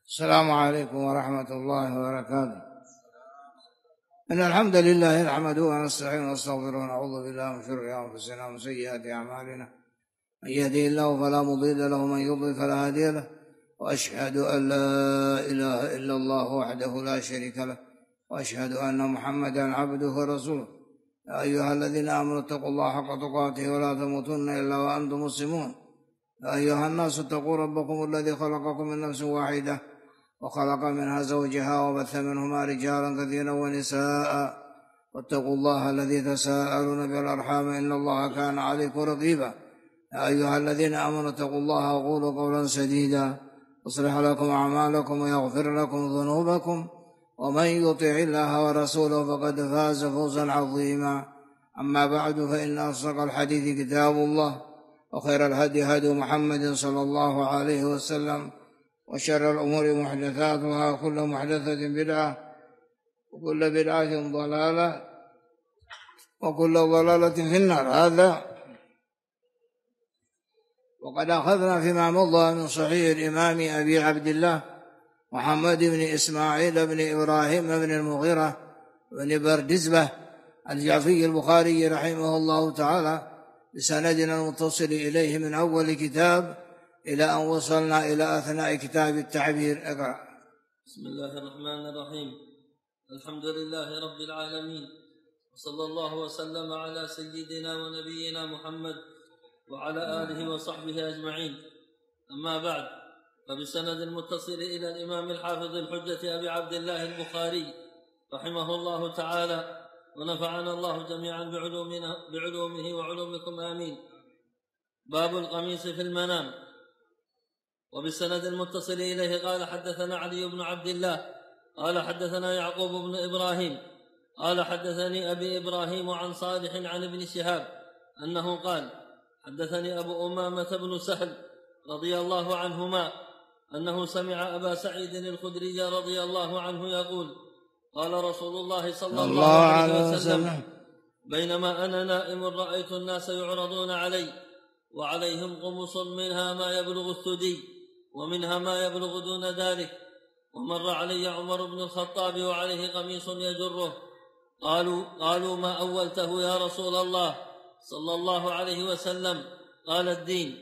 السلام عليكم ورحمة الله وبركاته. إن الحمد لله نحمده ونستعينه ونستغفره ونعوذ بالله من شرور أنفسنا ومن سيئات أعمالنا، من يهده الله فلا مضل له ومن يضلل فلا هادي له، وأشهد أن لا إله إلا الله وحده لا شريك له، وأشهد أن محمدا عبده ورسوله. يا أيها الذين آمنوا اتقوا الله حق تقاته ولا تموتن إلا وأنتم مسلمون. يا أيها الناس اتقوا ربكم الذي خلقكم من نفس واحدة وخلق منها زوجها وبث منهما رجالا كثيرا ونساء، واتقوا الله الذي تساءلون به الأرحام إن الله كان عليكم رقيبا. يا أيها الذين آمنوا اتقوا الله وقولوا قولا سديدا يصلح لكم أعمالكم ويغفر لكم ذنوبكم، ومن يطع الله ورسوله فقد فاز فوزا عظيما. أما بعد، فإن أصدق الحديث كتاب الله، وخير الهدي هدي محمد صلى الله عليه وسلم، وشر الأمور محدثاتها، وكل محدثة بدعة، وكل بدعة ضلالة، وكل ضلالة في النار. هذا وقد أخذنا فيما مضى من صحيح الإمام أبي عبد الله محمد بن إسماعيل بن إبراهيم بن المغيرة بن بردزبة الجعفي البخاري رحمه الله تعالى بسندنا المتصل إليه من أول كتاب إلى أن وصلنا إلى أثناء كتاب التعبير. اقرأ. بسم الله الرحمن الرحيم. الحمد لله رب العالمين، وصلى الله وسلم على سيدنا ونبينا محمد وعلى آله وصحبه أجمعين. أما بعد، فبسند المتصل إلى الإمام الحافظ الحجة أبي عبد الله البخاري رحمه الله تعالى، ونفعنا الله جميعا بعلومه وعلومكم آمين. باب القميص في المنام. وبالسند المتصل إليه قال حدثنا علي بن عبد الله قال حدثنا يعقوب بن إبراهيم قال حدثني أبي إبراهيم عن صالح عن ابن شهاب أنه قال حدثني أبو أمامة بن سهل رضي الله عنهما أنه سمع أبا سعيد الخدري رضي الله عنه يقول قال رسول الله صلى الله عليه وسلم بينما أنا نائم رأيت الناس يعرضون علي وعليهم قمص منها ما يبلغ الثدي ومنها ما يبلغ دون ذلك، ومر علي عمر بن الخطاب وعليه قميص يجره. قالوا ما أولته يا رسول الله صلى الله عليه وسلم؟ قال الدين.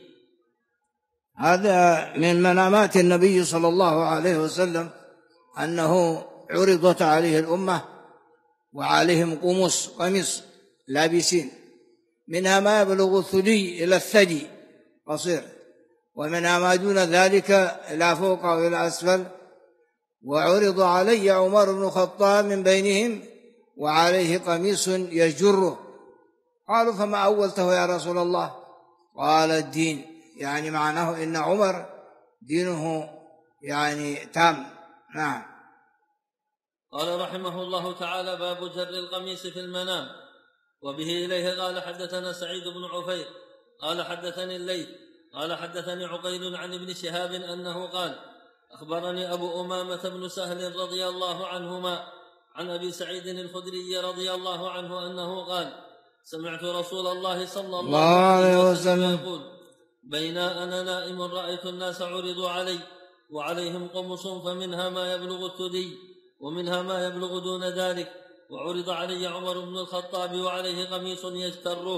هذا من منامات النبي صلى الله عليه وسلم أنه عرضت عليه الأمة وعليهم قميص لابسين، منها ما يبلغ الثدي إلى الثدي قصير، ومنها ما دون ذلك إلى فوق وإلى أسفل. وعرض علي عمر بن الخطاب من بينهم وعليه قميص يجره. قالوا فما أولته يا رسول الله؟ قال الدين، يعني معناه إن عمر دينه يعني تام. نعم. قال رحمه الله تعالى باب جر القميص في المنام. وبه إليه قال حدثنا سعيد بن عفير قال حدثني الليث قال حدثني عقيل عن ابن شهاب أنه قال أخبرني أبو أمامة بن سهل رضي الله عنهما عن أبي سعيد الخدري رضي الله عنه أنه قال سمعت رسول الله صلى الله عليه وسلم يقول بين أنا نائم رأيت الناس عرضوا علي وعليهم قمص فمنها ما يبلغ الثدي ومنها ما يبلغ دون ذلك، وعرض علي عمر بن الخطاب وعليه قميص يجتره.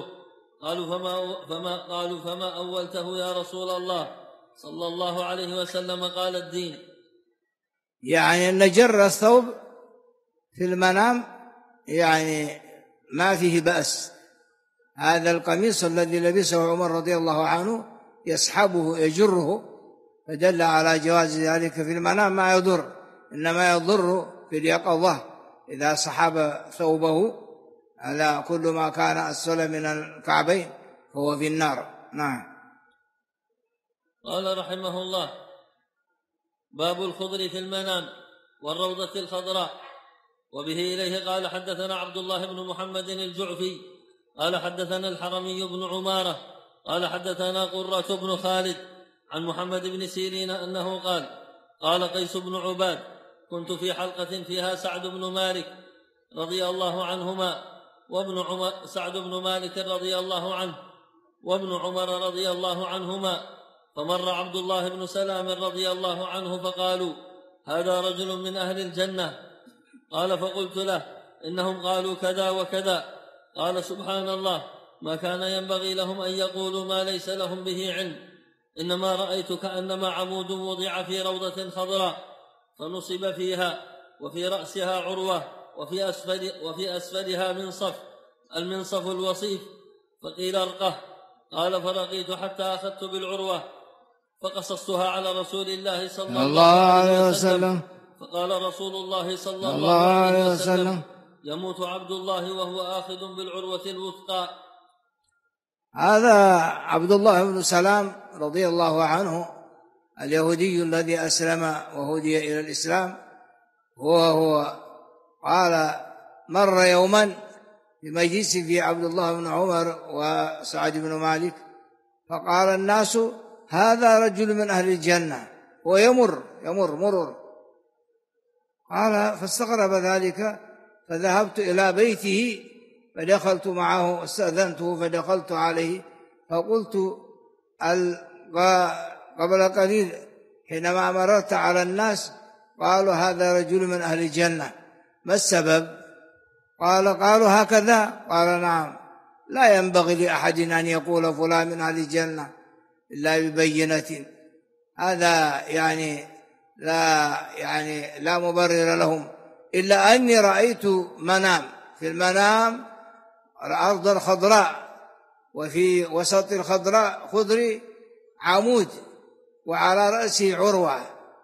قالوا فما أولته يا رسول الله صلى الله عليه وسلم؟ قال الدين. يعني أن جر الثوب في المنام يعني ما فيه بأس. هذا القميص الذي لبسه عمر رضي الله عنه يسحبه يجره، فدل على جواز ذلك في المنام ما يضر، إنما يضر في اليقظة إذا سحب ثوبه على كل ما كان أسفل من الكعبين فهو في النار. نعم. قال رحمه الله باب الخضر في المنام والروضة الخضراء. وبه إليه قال حدثنا عبد الله بن محمد الجعفي قال حدثنا الحرمي بن عمارة قال حدثنا قرة بن خالد عن محمد بن سيرين أنه قال قيس بن عباد كنت في حلقة فيها سعد بن مالك رضي الله عنهما سعد بن مالك رضي الله عنه وابن عمر رضي الله عنهما، فمر عبد الله بن سلام رضي الله عنه فقالوا هذا رجل من أهل الجنة. قال فقلت له إنهم قالوا كذا وكذا. قال سبحان الله، ما كان ينبغي لهم أن يقولوا ما ليس لهم به علم، إنما رأيت كأنما عمود وضع في روضة خضراء فنصب فيها، وفي رأسها عروة، وفي أسفلها منصف، المنصف الوصيف، فقيل ارقه. قال فرقيت حتى أخذت بالعروة فقصصتها على رسول الله صلى الله عليه وسلم، فقال رسول الله صلى الله عليه وسلم: يموت عبد الله وهو آخذ بالعروة الوثقى. هذا عبد الله بن سلام رضي الله عنه اليهودي الذي أسلم وهدي إلى الإسلام. هو قال مر يوما بمجلس في عبد الله بن عمر وسعد بن مالك، فقال الناس: هذا رجل من أهل الجنة ويمر مرر. قال فاستغرب ذلك، فذهبت إلى بيته فدخلت معه، استأذنته فدخلت عليه فقلت قبل قليل حينما مررت على الناس قالوا هذا رجل من أهل الجنة، ما السبب؟ قالوا هكذا. قال نعم، لا ينبغي لأحد أن يقول فلان من أهل الجنة إلا ببينة. هذا لا مبرر لهم، إلا أني رأيت في المنام أرضا خضراء، وفي وسط الخضراء خضر عمود، وعلى رأسه عروة،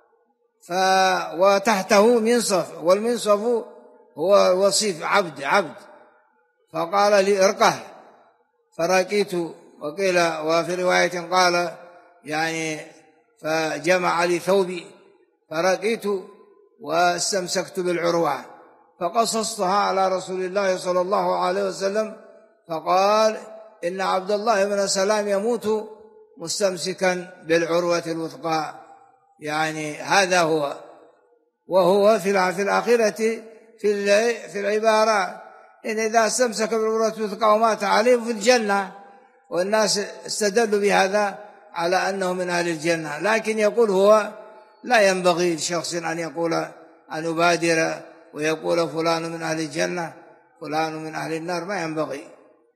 وتحته منصف، والمنصف هو وصيف عبد. فقال لي ارقه، فرقيت. وفي رواية قال فجمع لي ثوبي فرقيت واستمسكت بالعروة، فقصصتها على رسول الله صلى الله عليه وسلم، فقال إن عبد الله بن سلام يموت مستمسكا بالعروة الوثقى. هذا هو. وهو في الآخرة في العبارة إن إذا استمسك بالعروة الوثقى ومات عليه في الجنة، والناس استدلوا بهذا على أنه من أهل الجنة. لكن يقول هو لا ينبغي لشخص أن يبادر ويقول فلان من أهل الجنة فلان من أهل النار، ما ينبغي.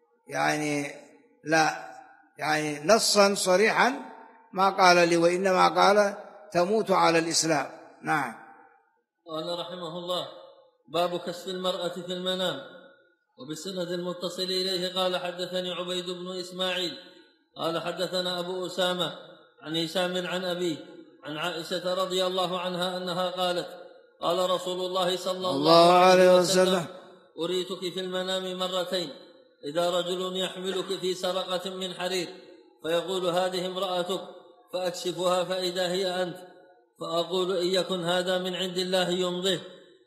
نصا صريحا ما قال لي، وإنما قال تموت على الإسلام. نعم. قال رحمه الله: باب كسف المرأة في المنام. وبالسند المتصل إليه قال حدثني عبيد بن إسماعيل قال حدثنا أبو أسامة عن هشام عن أبيه عن عائشة رضي الله عنها أنها قالت: قال رسول الله صلى الله عليه وسلم: أريتك في المنام مرتين، إذا رجل يحملك في سرقة من حرير فيقول هذه امرأتك، فأكشفها فإذا هي أنت، فأقول إن يكن هذا من عند الله يمضيه.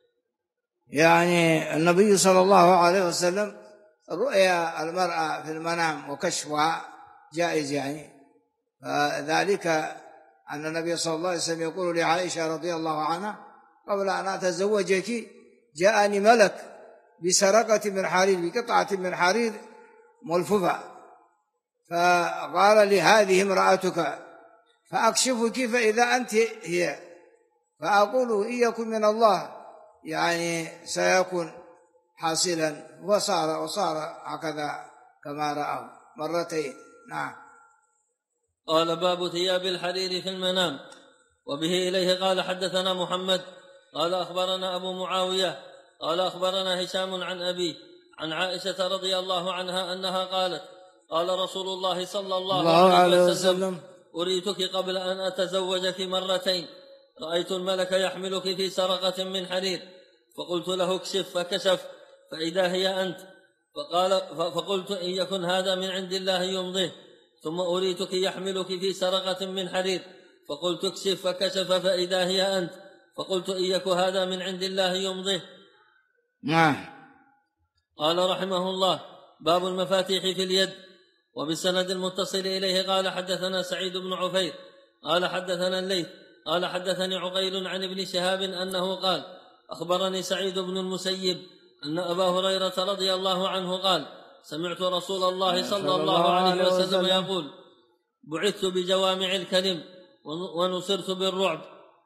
النبي صلى الله عليه وسلم رؤيا المرأة في المنام وكشفها جائز، فذلك أن النبي صلى الله عليه وسلم يقول لعائشة رضي الله عنها: قبل أن أتزوجك جاءني ملك بسرقة من حرير، بقطعة من حرير ملفوفة، فقال لي هذه امرأتك، فأكشفك فإذا أنت هي، فأقول إن يكن من الله سيكون حاصلا. وصار هكذا كما رأى مرتين. نعم. قال باب ثياب الحرير في المنام. وبه إليه قال حدثنا محمد قال أخبرنا أبو معاوية قال أخبرنا هشام عن أبيه عن عائشة رضي الله عنها أنها قالت: قال رسول الله صلى الله عليه وسلم: أريتك قبل أن أتزوجك مرتين، رأيت الملك يحملك في سرقة من حرير، فقلت له اكشف، فكشف فإذا هي أنت، فقلت إن يكن هذا من عند الله يمضيه. ثم أريتك يحملك في سرقة من حرير، فقلت اكشف، فكشف فإذا هي أنت، فقلت إن يكن هذا من عند الله يمضيه. نعم. قال رحمه الله: باب المفاتيح في اليد. وبالسند المتصل إليه قال حدثنا سعيد بن عفير قال حدثنا الليث قال حدثني عقيل عن ابن شهاب أنه قال: أخبرني سعيد بن المسيب أن أبا هريرة رضي الله عنه قال: سمعت رسول الله صلى الله عليه وسلم يقول: بعثت بجوامع الكلم ونصرت بالرعب،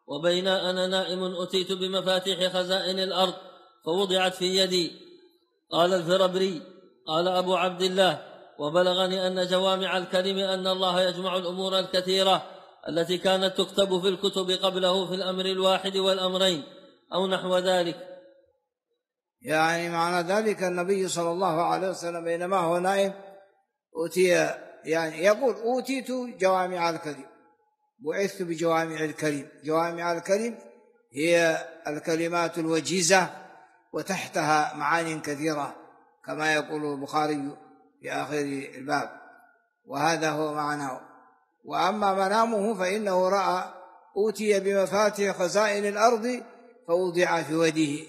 وبين أنا نائم أتيت بمفاتيح خزائن الأرض فوضعت في يدي. قال الفربري قال أبو عبد الله: وبلغني أن جوامع الكلم أن الله يجمع الأمور الكثيرة التي كانت تكتب في الكتب قبله في الأمر الواحد والأمرين أو نحو ذلك. يعني معنى ذلك النبي صلى الله عليه وسلم بينما هو نائم أوتي، يعني يقول: أوتيت جوامع الكلم، بعثت بجوامع الكلم. جوامع الكلم هي الكلمات الوجيزة وتحتها معاني كثيرة كما يقول البخاري في آخر الباب، وهذا هو معناه. وأما منامه فإنه رأى أوتي بمفاتيح خزائن الأرض فوضع في وجهه،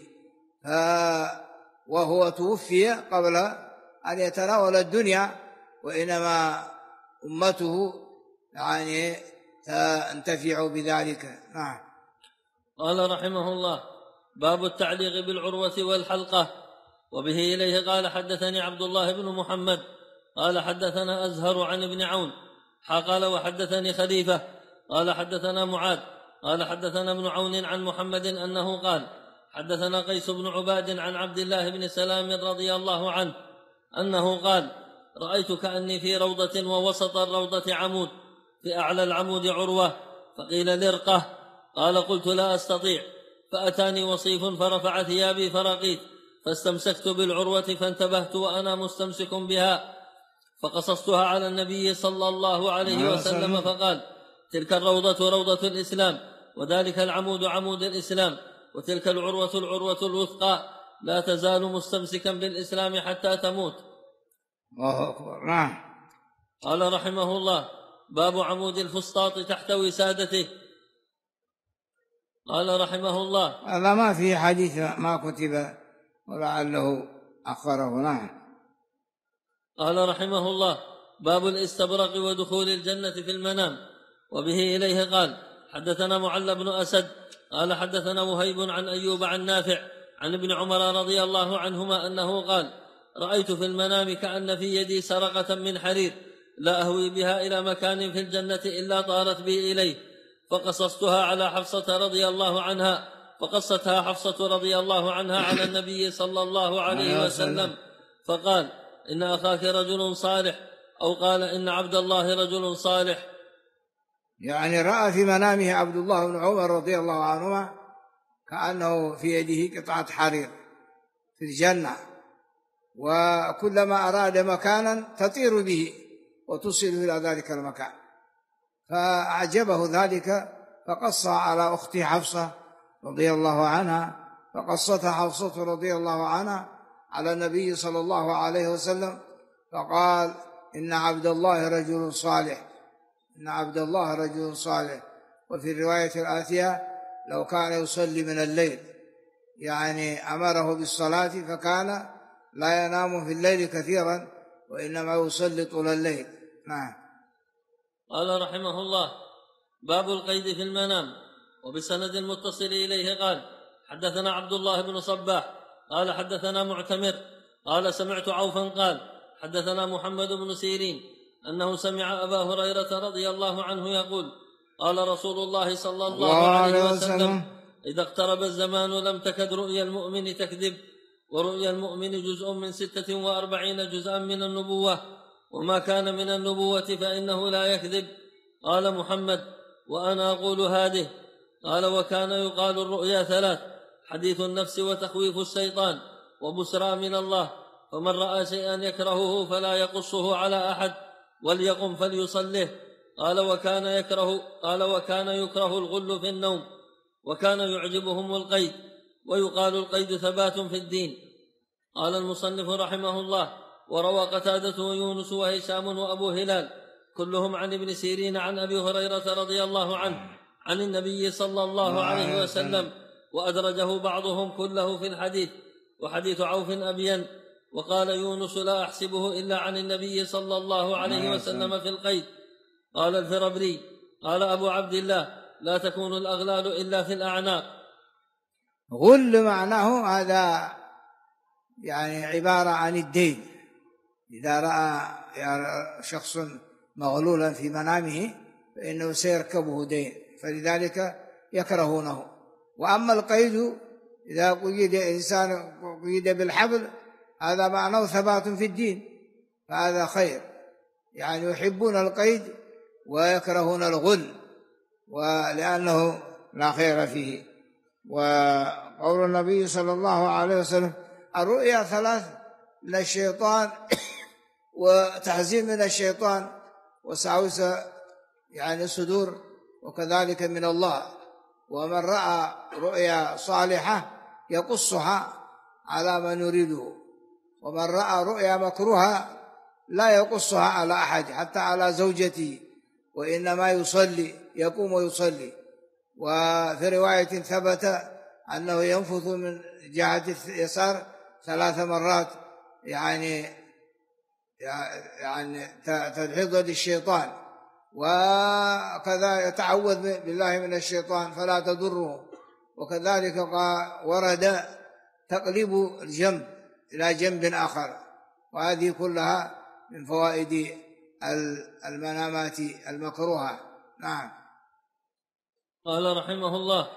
وهو توفي قبل أن يتناول الدنيا، وإنما أمته يعني تنتفع بذلك. نعم. قال رحمه الله: باب التعليق بالعروة والحلقة. وبه إليه قال حدثني عبد الله بن محمد قال حدثنا أزهر عن ابن عون قال وحدثني خليفة قال حدثنا معاذ قال حدثنا ابن عون عن محمد أنه قال حدثنا قيس بن عباد عن عبد الله بن سلام رضي الله عنه أنه قال: رأيت كأني في روضة ووسط الروضة عمود، في أعلى العمود عروة، فقيل لرقة، قال: قلت لا أستطيع، فأتاني وصيف فرفع ثيابي فرقيت، فاستمسكت بالعروة فانتبهت وأنا مستمسك بها، فقصصتها على النبي صلى الله عليه وسلم فقال: تلك الروضة روضة الإسلام، وذلك العمود عمود الإسلام، وتلك العروة العروة الوثقى، لا تزال مستمسكا بالإسلام حتى تموت. الله أكبر. نعم. قال رحمه الله: باب عمود الفسطاط تحت وسادته. قال رحمه الله: هذا ما في حديث ما كتب ولعله أخره. نعم. قال رحمه الله: باب الاستبرق ودخول الجنة في المنام. وبه إليه قال حدثنا معل بن أسد قال حدثنا وهيب عن أيوب عن نافع عن ابن عمر رضي الله عنهما أنه قال: رأيت في المنام كأن في يدي سرقة من حرير، لا أهوي بها إلى مكان في الجنة إلا طارت بي إليه، فقصصتها على حفصة رضي الله عنها، فقصتها حفصة رضي الله عنها على النبي صلى الله عليه وسلم، فقال: إن أخاك رجل صالح، أو قال: إن عبد الله رجل صالح. يعني رأى في منامه عبد الله بن عمر رضي الله عنهما كأنه في يده قطعة حرير في الجنة، وكلما أراد مكانا تطير به وتصل إلى ذلك المكان، فأعجبه ذلك فقص على أخته حفصة رضي الله عنها، فقصتها حفصة رضي الله عنها على النبي صلى الله عليه وسلم، فقال: إن عبد الله رجل صالح، إن عبد الله رجل صالح. وفي الرواية الآتية: لو كان يصلي من الليل، يعني أمره بالصلاة فكان لا ينام في الليل كثيرا وإنما يصلي طول الليل. نعم. قال رحمه الله: باب القيد في المنام. وبسند المتصل إليه قال حدثنا عبد الله بن صباح قال حدثنا معتمر قال سمعت عوفا قال حدثنا محمد بن سيرين أنه سمع أبا هريرة رضي الله عنه يقول: قال رسول الله صلى الله عليه وسلم: إذا اقترب الزمان لم تكد رؤيا المؤمن تكذب، ورؤيا المؤمن جزء من 46 جزءا من النبوة، وما كان من النبوة فإنه لا يكذب. قال محمد: وأنا أقول هذه. قال: وكان يقال الرؤيا 3: حديث النفس، وتخويف الشيطان، وبسرى من الله، فمن رأى شيئا يكرهه فلا يقصه على أحد، وليقم فليصله. قال: وكان يكره الغل في النوم، وكان يعجبهم القيد، ويقال القيد ثبات في الدين. قال المصنف رحمه الله: وروى قتادة ويونس وهشام وأبو هلال كلهم عن ابن سيرين عن أبي هريرة رضي الله عنه عن النبي صلى الله عليه وسلم، وأدرجه بعضهم كله في الحديث، وحديث عوف أبين. وقال يونس: لا أحسبه إلا عن النبي صلى الله عليه وسلم في القيد. قال الفربري: قال أبو عبد الله: لا تكون الأغلال إلا في الأعناق. غل معناه هذا يعني عبارة عن الدين. إذا رأى شخص مغلولا في منامه فإنه سيركبه دين، فلذلك يكرهونه. وأما القيد إذا قيد إنسان قيد بالحبل هذا معناه ثبات في الدين، فهذا خير، يعني يحبون القيد ويكرهون الغل ولأنه لا خير فيه. وقول النبي صلى الله عليه وسلم الرؤيا 3 من الشيطان وتحزين من الشيطان وسعوسة يعني صدور، وكذلك من الله. ومن رأى رؤيا صالحة يقصها على من يريده، ومن رأى رؤيا مكروهة لا يقصها على أحد حتى على زوجته، وإنما يصلي، يقوم ويصلي. وفي رواية ثبت أنه ينفث من جهة اليسار 3 مرات، يعني تدحض للشيطان، وكذا يتعوذ بالله من الشيطان فلا تضره. وكذلك ورد تقليب الجنب إلى جنب آخر، وهذه كلها من فوائد المنامات المكروهة. نعم. قال رحمه الله: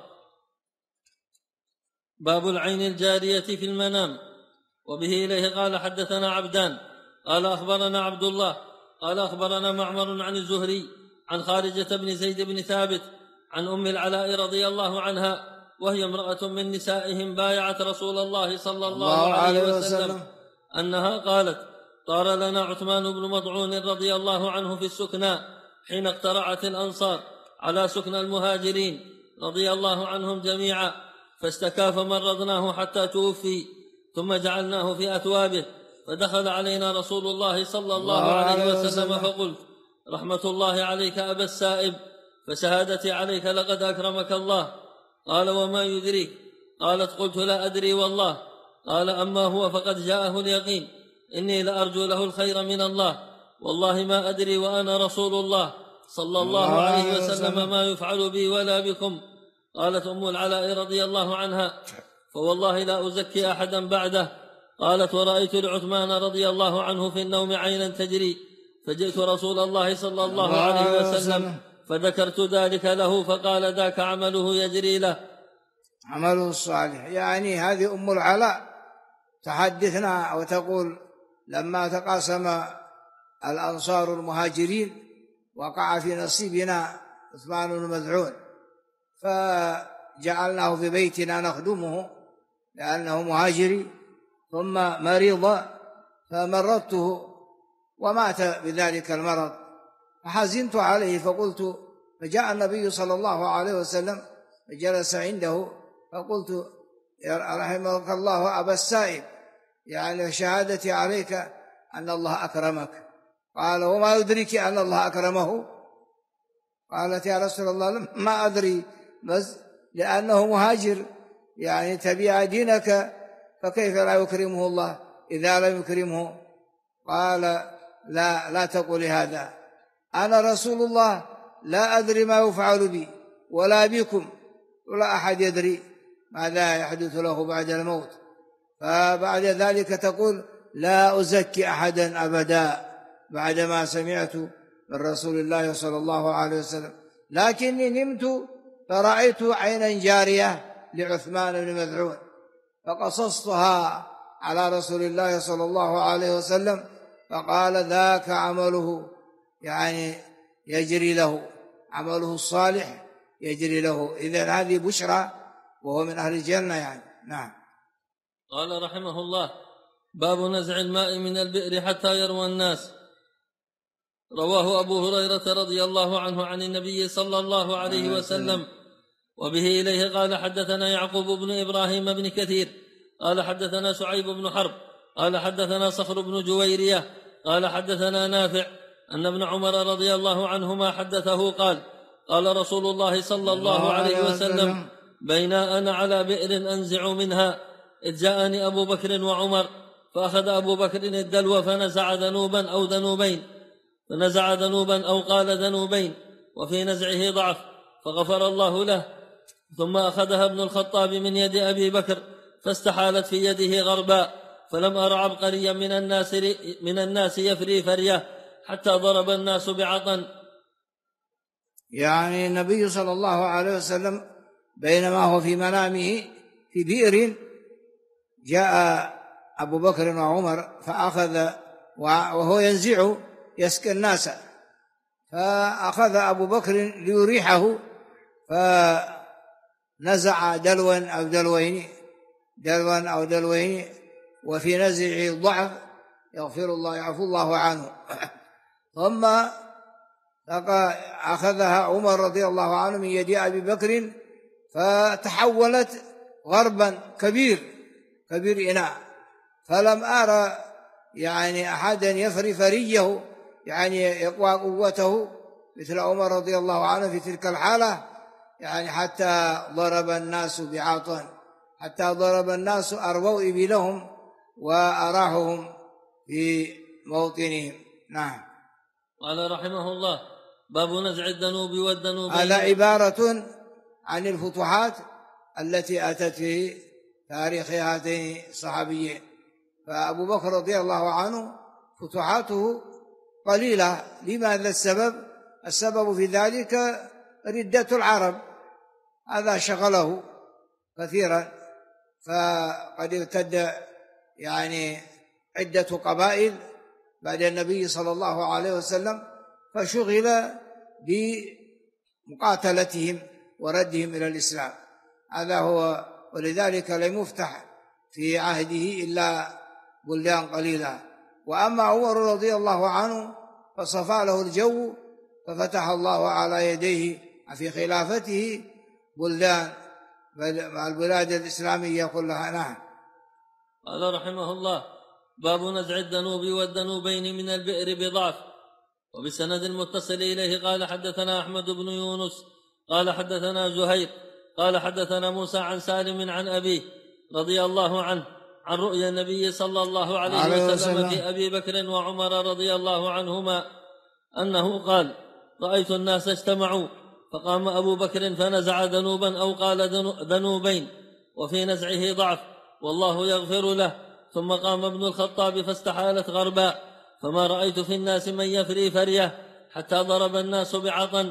باب العين الجارية في المنام. وبه إليه قال حدثنا عبدان قال أخبرنا عبد الله قال أخبرنا معمر عن الزهري عن خارجة بن زيد بن ثابت عن أم العلاء رضي الله عنها، وهي امرأة من نسائهم بايعت رسول الله صلى الله عليه وسلم، أنها قالت: طار لنا عثمان بن مضعون رضي الله عنه في السكنى حين اقترعت الأنصار على سكنى المهاجرين رضي الله عنهم جميعا، فاستكى فمرضناه حتى توفي، ثم جعلناه في أثوابه، فدخل علينا رسول الله صلى الله عليه وسلم فقلت: رحمة الله عليك أبا السائب، فشهادتي عليك لقد أكرمك الله. قال: وما يدريك؟ قالت: قلت: لا أدري والله. قال: أما هو فقد جاءه اليقين، إني لأرجو له الخير من الله، والله ما أدري وأنا رسول الله صلى الله عليه وسلم ما يفعل بي ولا بكم. قالت أم العلاء رضي الله عنها: فوالله لا أزكي أحدا بعده. قالت: ورأيت لعثمان رضي الله عنه في النوم عينا تجري، فجئت رسول الله صلى الله عليه وسلم فذكرت ذلك له، فقال: ذاك عمله يجري له، عمله الصالح. يعني هذه أم العلاء تحدثنا وتقول: لما تقاسم الأنصار المهاجرين وقع في نصيبنا عثمان بن مذعون، فجعلناه في بيتنا نخدمه لأنه مهاجري، ثم مريض فمرضته ومات بذلك المرض، فحزنت عليه فقلت، فجاء النبي صلى الله عليه وسلم فجلس عنده، فقلت: رحمك الله أبا السائب، يعني شهادتي عليك أن الله أكرمك. قال: وما يدرك أن الله أكرمه؟ قالت: يا رسول الله ما أدري، بس لأنه مهاجر، يعني تبيع دينك، فكيف لا يكرمه الله إذا لم يكرمه؟ قال: لا تقولي هذا، أنا رسول الله لا أدري ما يفعل بي ولا بكم، ولا أحد يدري ماذا يحدث له بعد الموت. فبعد ذلك تقول: لا أزكي أحدا أبدا بعدما سمعت من رسول الله صلى الله عليه وسلم، لكني نمت فرأيت عينا جارية لعثمان بن مذعون، فقصصتها على رسول الله صلى الله عليه وسلم، فقال: ذاك عمله، يعني يجري له، عمله الصالح يجري له. إذن هذه بشرى وهو من أهل الجنة يعني. نعم. قال رحمه الله: باب نزع الماء من البئر حتى يروى الناس. رواه أبو هريرة رضي الله عنه عن النبي صلى الله عليه وسلم. وبه إليه قال حدثنا يعقوب بن إبراهيم بن كثير قال حدثنا شعيب بن حرب قال حدثنا صخر بن جويرية قال حدثنا نافع أن ابن عمر رضي الله عنهما حدثه قال: قال رسول الله صلى الله عليه وسلم: بين أنا على بئر أنزع منها إذ جاءني أبو بكر وعمر، فأخذ أبو بكر الدلو فنزع ذنوبا أو ذنوبين، فنزع ذنوبا أو قال ذنوبين، وفي نزعه ضعف، فغفر الله له. ثم أخذها ابن الخطاب من يد أبي بكر فاستحالت في يده غرباء، فلم أر عبقريا من الناس يفري فريه حتى ضرب الناس بعطن. يعني النبي صلى الله عليه وسلم بينما هو في منامه في بئر، جاء أبو بكر وعمر فأخذ وهو ينزع يسقي الناس، فأخذ أبو بكر ليريحه فنزع دلوا أو دلوين وفي نزعه ضعف، يغفر الله يعفو الله عنه. ثم أخذها عمر رضي الله عنه من يد أبي بكر فتحولت غربا كبير إناء، فلم أرى يعني أحدا يفري فريه يعني يقوى قوته مثل عمر رضي الله عنه في تلك الحالة، يعني حتى ضرب الناس بعاطا، حتى ضرب الناس أربوا إبلهم وأراحهم في موطنهم. نعم. قال رحمه الله: باب نزع الذنوب والذنوبين. هذا عبارة عن الفتوحات التي أتت في تاريخ هاتين الصحابيين. فأبو بكر رضي الله عنه فتوحاته قليلة. لماذا السبب في ذلك ردة العرب، هذا شغله كثيرا، فقد ارتد يعني عدة قبائل بعد النبي صلى الله عليه وسلم، فشغل بمقاتلتهم وردهم إلى الإسلام. هذا هو، ولذلك لم يفتح في عهده إلا بلدان قليلة. وأما عمر رضي الله عنه فصفى له الجو، ففتح الله على يديه في خلافته بلدان مع البلاد الإسلامية كلها. نعم. قال رحمه الله: باب نزع الذنوب والذنوبين من البئر بضعف. وبسند المتصل إليه قال حدثنا أحمد بن يونس قال حدثنا زهير قال حدثنا موسى عن سالم عن أبيه رضي الله عنه عن رؤيا النبي صلى الله عليه وسلم في أبي بكر وعمر رضي الله عنهما أنه قال: رأيت الناس اجتمعوا فقام أبو بكر فنزع ذنوبا أو قال ذنوبين وفي نزعه ضعف والله يغفر له، ثم قام ابن الخطاب فاستحالت غربا، فما رأيت في الناس من يفري فريه حتى ضرب الناس بعطن.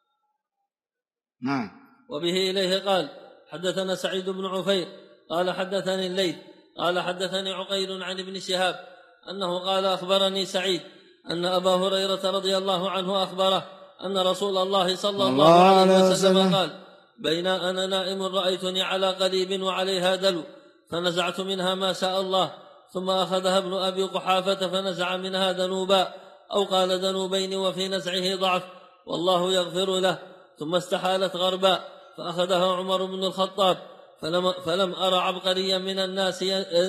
وبه إليه قال حدثنا سعيد بن عفير قال حدثني الليث قال حدثني عقيل عن ابن شهاب أنه قال: أخبرني سعيد أن أبا هريرة رضي الله عنه أخبره أن رسول الله صلى الله عليه وسلم قال: بين أنا نائم رأيتني على قليب وعليها دلو فنزعت منها ما شاء الله، ثم أخذها ابن أبي قحافة فنزع منها ذنوبا أو قال ذنوبين وفي نزعه ضعف والله يغفر له، ثم استحالت غربا فأخذها عمر بن الخطاب، فلم أرى عبقريا من الناس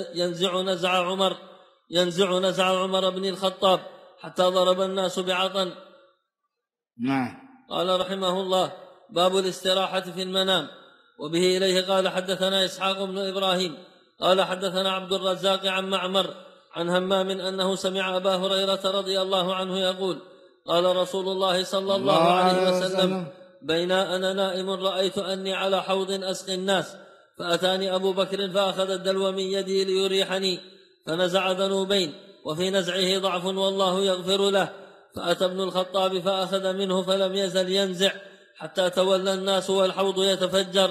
ينزع نزع عمر بن الخطاب حتى ضرب الناس بعطن. قال رحمه الله: باب الاستراحة في المنام. وبه إليه قال حدثنا إسحاق بن إبراهيم قال حدثنا عبد الرزاق عن معمر عن همام أنه سمع أبا هريرة رضي الله عنه يقول: قال رسول الله صلى الله عليه وسلم: بين أنا نائم رأيت أني على حوض أسقي الناس، فأتاني أبو بكر فأخذ الدلو من يدي ليريحني فنزع ذنوبين وفي نزعه ضعف والله يغفر له، فأتى ابن الخطاب فأخذ منه فلم يزل ينزع حتى تولى الناس والحوض يتفجر.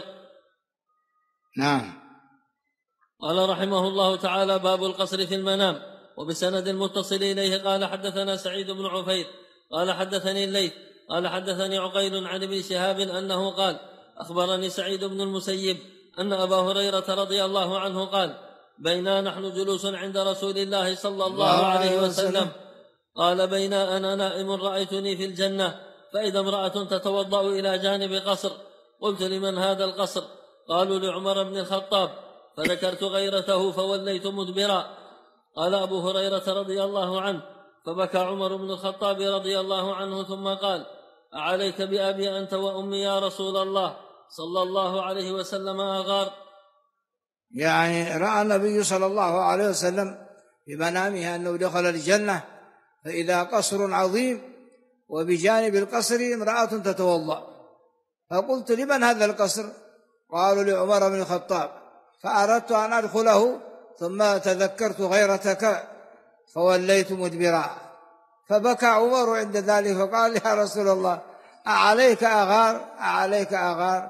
نعم. قال رحمه الله تعالى: باب القصر في المنام. وبسند المتصل إليه قال حدثنا سعيد بن عفير قال حدثني الليث قال حدثني عقيل عن ابن شهاب أنه قال: أخبرني سعيد بن المسيب أن أبا هريرة رضي الله عنه قال: بينا نحن جلوس عند رسول الله صلى الله عليه وسلم قال: بينا أنا نائم رأيتني في الجنة فإذا امرأة تتوضأ إلى جانب قصر، قلت: لمن هذا القصر؟ قالوا: لعمر بن الخطاب، فذكرت غيرته فوليت مدبرا. قال أبو هريرة رضي الله عنه: فبكى عمر بن الخطاب رضي الله عنه ثم قال: أعليك بأبي أنت وأمي يا رسول الله صلى الله عليه وسلم أغار؟ يعني رأى النبي صلى الله عليه وسلم في منامه أنه دخل الجنة فإذا قصر عظيم وبجانب القصر امرأة تتوضأ، فقلت: لمن هذا القصر؟ قالوا: لعمر بن الخطاب، فأردت أن أدخله ثم تذكرت غيرتك فوليت مدبرا. فبكى عمر عند ذلك فقال: يا رسول الله أعليك أغار؟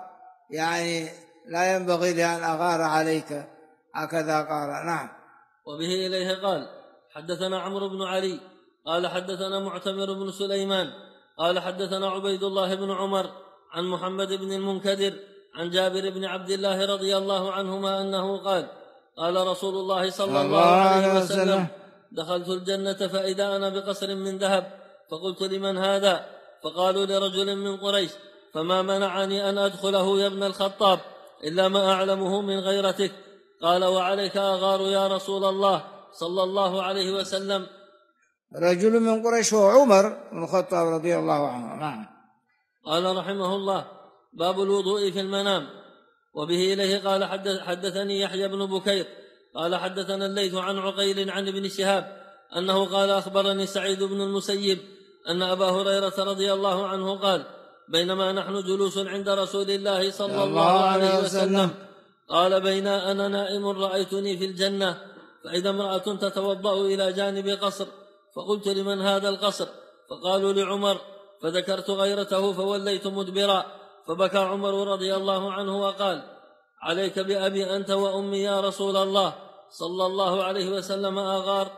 يعني لا ينبغي لي أن أغار عليك، هكذا قال. نعم. وبه إليه قال حدثنا عمرو بن علي قال حدثنا معتمر بن سليمان قال حدثنا عبيد الله بن عمر عن محمد بن المنكدر عن جابر بن عبد الله رضي الله عنهما أنه قال قال رسول الله صلى الله عليه وسلم دخلت الجنة فإذا أنا بقصر من ذهب، فقلت لمن هذا؟ فقالوا لرجل من قريش، فما منعني أن أدخله يا ابن الخطاب إلا ما أعلمه من غيرتك. قال وعليك أغار يا رسول الله صلى الله عليه وسلم. رجل من قريش هو عمر بن الخطاب رضي الله عنه. نعم. قال رحمه الله باب الوضوء في المنام. وبه إليه قال حدثني يحيى بن بكير قال حدثنا الليث عن عقيل عن ابن شهاب أنه قال أخبرني سعيد بن المسيب أن أبا هريرة رضي الله عنه قال بينما نحن جلوس عند رسول الله صلى الله عليه وسلم قال بين أنا نائم رأيتني في الجنة فإذا امرأة تتوضأ إلى جانب قصر، فقلت لمن هذا القصر؟ فقالوا لعمر، فذكرت غيرته فوليت مدبرا، فبكى عمر رضي الله عنه وقال عليك بأبي أنت وأمي يا رسول الله صلى الله عليه وسلم أغار.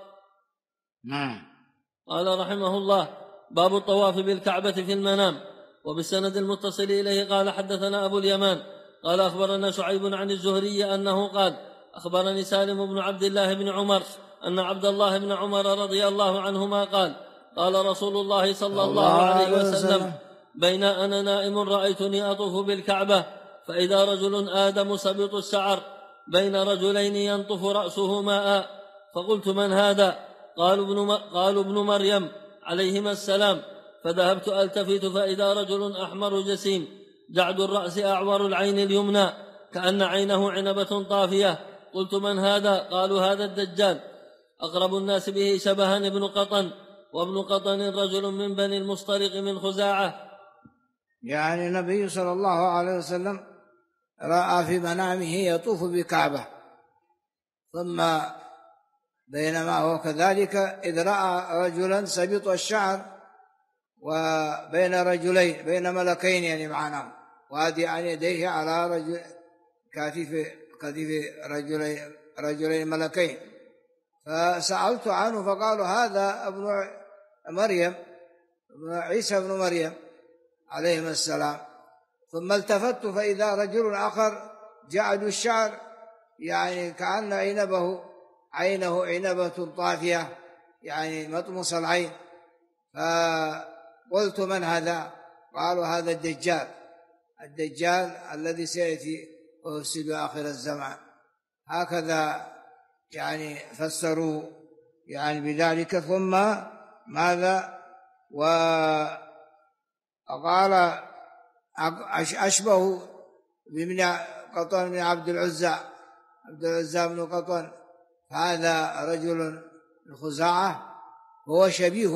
قال رحمه الله باب الطواف بالكعبة في المنام. وبالسند المتصل إليه قال حدثنا أبو اليمان قال أخبرنا شعيب عن الزهري أنه قال أخبرني سالم بن عبد الله بن عمر أن عبد الله بن عمر رضي الله عنهما قال قال رسول الله صلى الله عليه وسلم بين أنا نائم رأيتني أطوف بالكعبة فإذا رجل آدم سبط الشعر بين رجلين ينطف رأسه ماء، فقلت من هذا؟ قالوا ابن مريم عليهما السلام، فذهبت ألتفت فإذا رجل أحمر جسيم جعد الرأس أعور العين اليمنى كأن عينه عنبة طافية، قلت من هذا؟ قالوا هذا الدجال، أقرب الناس به شبها ابن قطن، وابن قطن رجل من بني المصطلق من خزاعة. يعني النبي صلى الله عليه وسلم رأى في منامه يطوف بكعبة، ثم بينما هو كذلك إذ رأى رجلا سبط الشعر وبين رجلين بين ملكين يعني معناه وادي عن يديه على رجل كتف رجلين ملكين، فسألت عنه فقالوا هذا ابن مريم عيسى ابن مريم عليهما السلام. ثم التفت فإذا رجل آخر جعد الشعر يعني كأن عينه عنبة طافية يعني مطمس العين، فقلت من هذا؟ قالوا هذا الدجال الذي سيأتي ويفسد آخر الزمان. هكذا يعني فسروا يعني بذلك. ثم ماذا؟ وقال أشبه بابن قطن من عبد العزى بن قطن، هذا رجل الخزاعة هو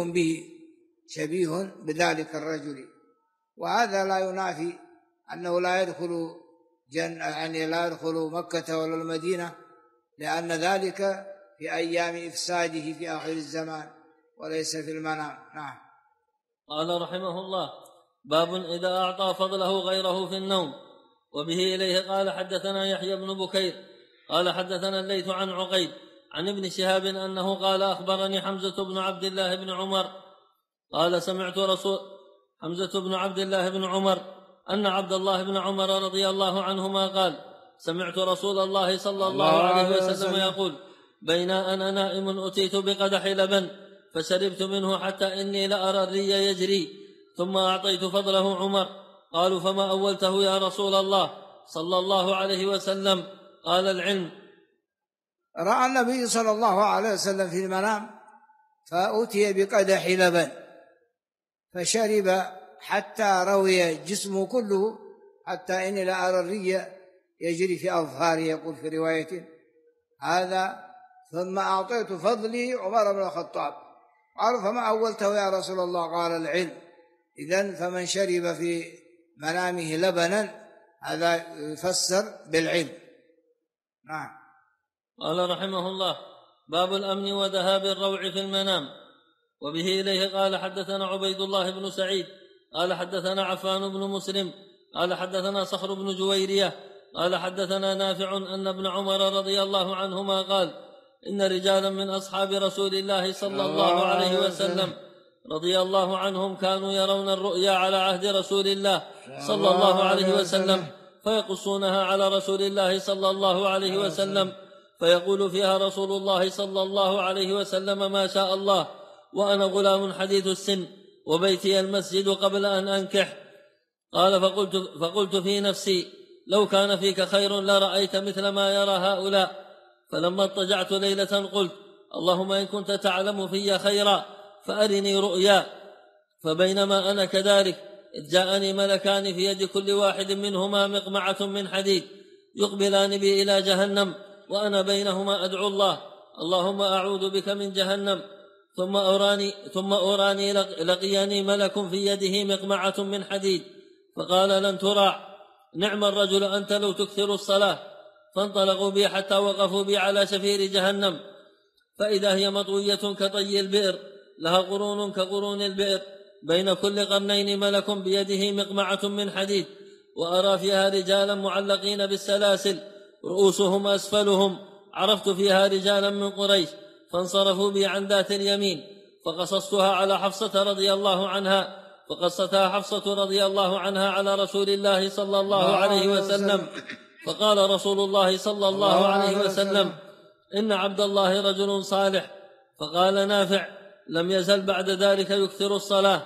شبيه بذلك الرجل، وهذا لا ينافي أنه لا يدخل يعني لا يدخل مكة ولا المدينة، لأن ذلك في أيام إفساده في آخر الزمان وليس في المنام. نعم. قال رحمه الله باب إذا أعطى فضله غيره في النوم. وبه إليه قال حدثنا يحيى بن بكير قال حدثنا الليث عن عقيل عن ابن شهاب أنه قال أخبرني حمزة بن عبد الله بن عمر قال سمعت حمزة بن عبد الله بن عمر أن عبد الله بن عمر رضي الله عنهما قال سمعت رسول الله صلى الله عليه وسلم يقول بين أنا نائم أتيت بقدح لبن فشربت منه حتى إني لأرى الري يجري، ثم أعطيت فضله عمر. قالوا فما أولته يا رسول الله صلى الله عليه وسلم؟ قال العلم. رأى النبي صلى الله عليه وسلم في المنام فأتي بقدح لبن فشرب حتى روي جسمه كله حتى إني لأرى الري يجري في أظفاره، يقول في رواية هذا. ثم أعطيت فضلي عمر بن الخطاب. قالوا فما أولته يا رسول الله؟ قال العلم. إذن فمن شرب في منامه لبنا هذا يفسر بالعلم. نعم. قال رحمه الله باب الأمن وذهاب الروع في المنام. وبه إليه قال حدثنا عبيد الله بن سعيد قال حدثنا عفان بن مسلم قال حدثنا صخر بن جويرية قال حدثنا نافع أن ابن عمر رضي الله عنهما قال إن رجالا من أصحاب رسول الله صلى الله عليه وسلم رضي الله عنهم كانوا يرون الرؤيا على عهد رسول الله صلى الله عليه وسلم فيقصونها على رسول الله صلى الله عليه وسلم فيقول فيها رسول الله صلى الله عليه وسلم ما شاء الله، وأنا غلام حديث السن وبيتي المسجد قبل أن أنكح. قال فقلت في نفسي لو كان فيك خير لرأيت مثل ما يرى هؤلاء. فلما اضطجعت ليلة قلت اللهم إن كنت تعلم في خيرا فأرني رؤيا. فبينما أنا كذلك إذ جاءني ملكان في يد كل واحد منهما مقمعة من حديد يقبلان بي إلى جهنم وأنا بينهما أدعو الله اللهم أعوذ بك من جهنم. ثم أراني لقياني ملك في يده مقمعة من حديد فقال لن تراع، نعم الرجل أنت لو تكثر الصلاة. فانطلقوا بي حتى وقفوا بي على شفير جهنم فإذا هي مطوية كطي البئر لها قرون كقرون البئر بين كل قرنين ملك بيده مقمعة من حديد، وأرى فيها رجالا معلقين بالسلاسل رؤوسهم أسفلهم. عرفت فيها رجالا من قريش فانصرفوا بي عن ذات اليمين فقصصتها على حفصة رضي الله عنها، فقصتها حفصة رضي الله عنها على رسول الله صلى الله عليه وسلم. فقال رسول الله صلى الله عليه وسلم إن عبد الله رجل صالح. فقال نافع لم يزل بعد ذلك يكثر الصلاة.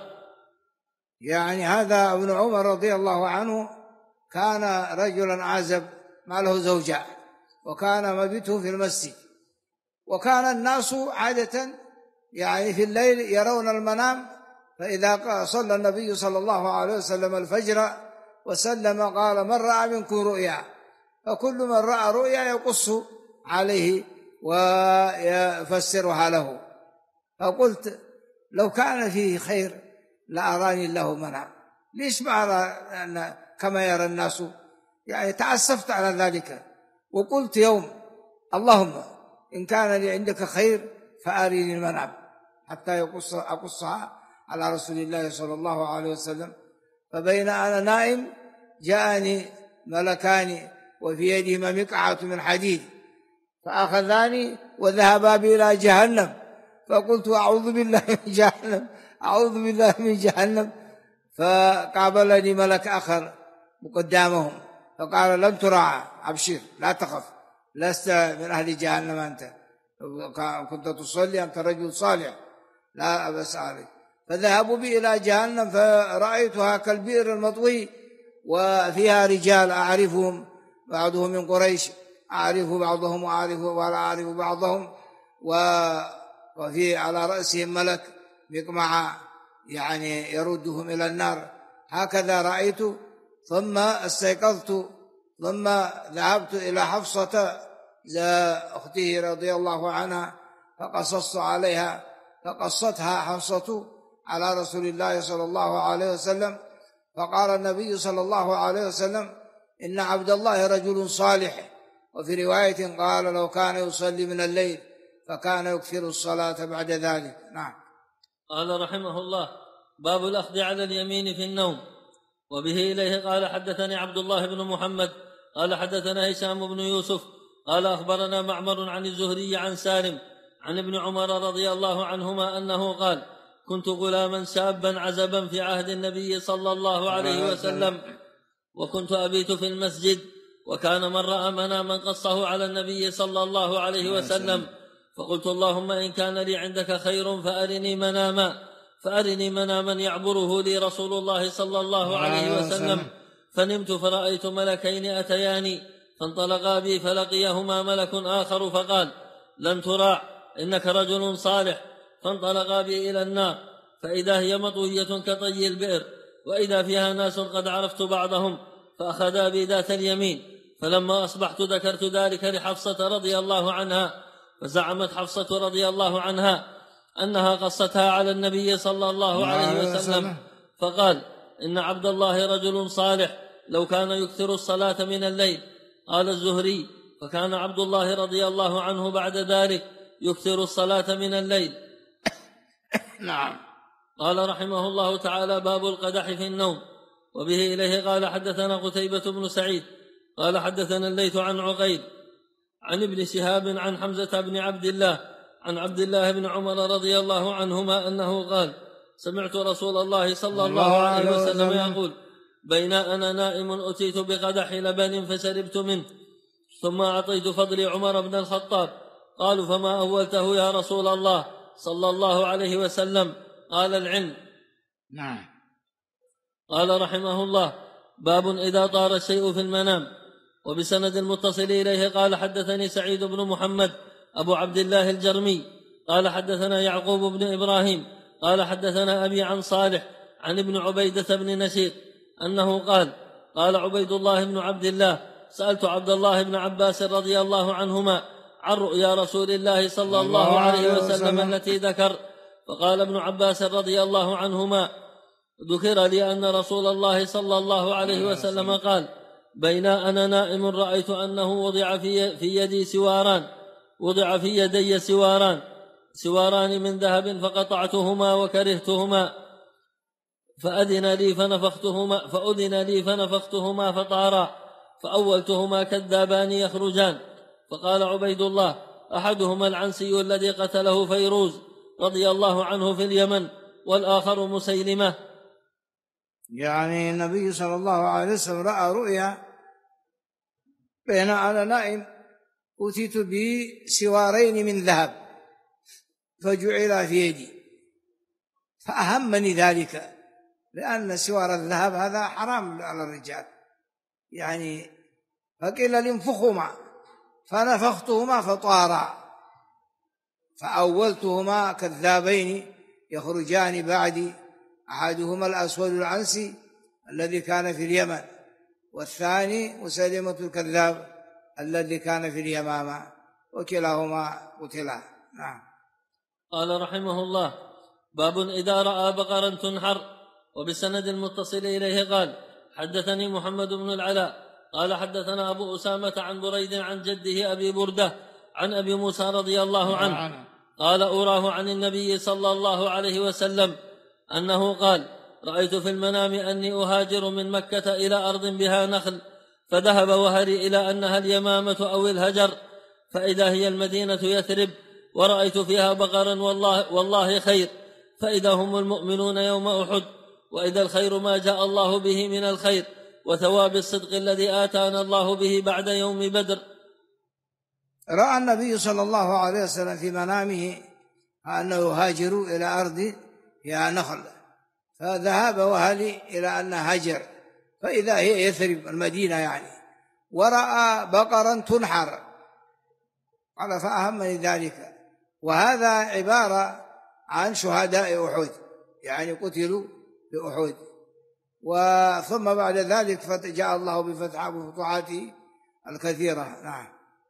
يعني هذا ابن عمر رضي الله عنه كان رجلا عزب ما له زوجة، وكان مبيته في المسجد، وكان الناس عادة يعني في الليل يرون المنام، فإذا صلى النبي صلى الله عليه وسلم الفجر وسلم قال من رأى منكم رؤيا، فكل من رأى رؤيا يقص عليه ويفسرها له. فقلت لو كان فيه خير لأراني الله منام، ليش ما أرى كما يرى الناس؟ يعني تعسفت على ذلك وقلت يوم اللهم إن كان لي عندك خير فأريني المنام حتى أقصها على رسول الله صلى الله عليه وسلم. فبين أنا نائم جاءني ملكان وفي يدهما مقعة من حديد فأخذاني وذهبا بي إلى جهنم، فقلت أعوذ بالله من جهنم أعوذ بالله من جهنم. فقابلني ملك آخر مقدامهم فقال لن تراعى، أبشر لا تخف، لست من أهل جهنم، أنت كنت تصلي، أنت رجل صالح لا أبس عليك. فذهبوا بي إلى جهنم فرأيتها كالبئر المطوي وفيها رجال أعرفهم، بعضهم من قريش أعرف بعضهم ولا أعرف بعضهم، وفي على رأسهم ملك مقمعة يعني يردهم إلى النار. هكذا رأيت. ثم استيقظت ثم ذهبت إلى حفصة أخته رضي الله عنها فقصصت عليها، فقصتها حفصة على رسول الله صلى الله عليه وسلم. فقال النبي صلى الله عليه وسلم إن عبد الله رجل صالح. وفي رواية قال لو كان يصلي من الليل فكان يكثر الصلاة بعد ذلك. نعم. قال رحمه الله باب الأخذ على اليمين في النوم. وبه إليه قال حدثني عبد الله بن محمد قال حدثنا هشام بن يوسف قال أخبرنا معمر عن الزهري عن سالم عن ابن عمر رضي الله عنهما أنه قال كنت غلاما شابا عزبا في عهد النبي صلى الله عليه وسلم، وكنت أبيت في المسجد، وكان من رأى مناما قصه على النبي صلى الله عليه وسلم، فقلت اللهم إن كان لي عندك خير فأرني مناما يعبره لي رسول الله صلى الله عليه وسلم. فنمت فرأيت ملكين أتياني فانطلقا بي فلقيهما ملك آخر فقال لن تراع إنك رجل صالح. فانطلقا بي إلى النار فإذا هي مطوية كطي البئر، وإذا فيها ناس قد عرفت بعضهم فأخذا بي ذات اليمين. فلما أصبحت ذكرت ذلك لحفصة رضي الله عنها، فزعمت حفصة رضي الله عنها أنها قصتها على النبي صلى الله عليه وسلم، فقال إن عبد الله رجل صالح لو كان يكثر الصلاة من الليل. قال الزهري فكان عبد الله رضي الله عنه بعد ذلك يكثر الصلاة من الليل. نعم. قال رحمه الله تعالى باب القدح في النوم. وبه إليه قال حدثنا قتيبة بن سعيد قال حدثنا الليث عن عقيل عن ابن شهاب عن حمزة بن عبد الله عن عبد الله بن عمر رضي الله عنهما أنه قال سمعت رسول الله صلى الله عليه وسلم يقول بين أنا نائم أتيت بقدح لبن فشربت منه ثم أعطيت فضلي عمر بن الخطاب. قالوا فما أولته يا رسول الله صلى الله عليه وسلم؟ قال العلم. نعم. قال رحمه الله باب إذا طار الشيء في المنام. وبسند المتصل إليه قال حدثني سعيد بن محمد أبو عبد الله الجرمي قال حدثنا يعقوب بن إبراهيم قال حدثنا أبي عن صالح عن ابن عبيدة بن نشيط أنه قال عبيد الله بن عبد الله سألت عبد الله بن عباس رضي الله عنهما عن رؤيا رسول الله صلى الله عليه وسلم التي ذكر. فقال ابن عباس رضي الله عنهما ذكر لي أن رسول الله صلى الله عليه وسلم قال بين أنا نائم رأيت أنه وضع في يدي سواران من ذهب فقطعتهما وكرهتهما فأذن لي فنفختهما فطارا فأولتهما كذابان يخرجان. فقال عبيد الله أحدهما العنسي الذي قتله فيروز رضي الله عنه في اليمن والآخر مسيلمة. يعني النبي صلى الله عليه وسلم رأى رؤيا بين أنا نائم أتيت بسوارين من ذهب فجعل في يدي فأهمني ذلك لأن سوار الذهب هذا حرام على الرجال يعني فقيل لانفخهما فنفختهما فطارا فأولتهما كذابين يخرجان بعدي أحدهما الأسود العنسي الذي كان في اليمن والثاني مسيلمة الكذاب الذي كان في اليمامة وكلاهما قتلا. نعم. قال رحمه الله باب إذا رأى بقرا تنحر. وبسند المتصل إليه قال حدثني محمد بن العلاء قال حدثنا أبو أسامة عن بريد عن جده أبي بردة عن أبي موسى رضي الله عنه قال أراه عن النبي صلى الله عليه وسلم أنه قال رأيت في المنام أني أهاجر من مكة إلى أرض بها نخل فذهب وهري إلى أنها اليمامة أو الهجر فإذا هي المدينة يثرب ورأيت فيها بقرا والله خير فإذا هم المؤمنون يوم أحد وإذا الخير ما جاء الله به من الخير وثواب الصدق الذي آتانا الله به بعد يوم بدر. رأى النبي صلى الله عليه وسلم في منامه أنه يهاجر إلى أرض فيها نخل فذهب وهلي إلى أنها هجر فإذا هي يثرب المدينة يعني ورأى بقرا تنحر قال فأهمني ذلك. وهذا عبارة عن شهداء أحد يعني قتلوا بأحد وثم بعد ذلك جاء الله بفتوحاته الكثيرة. نعم.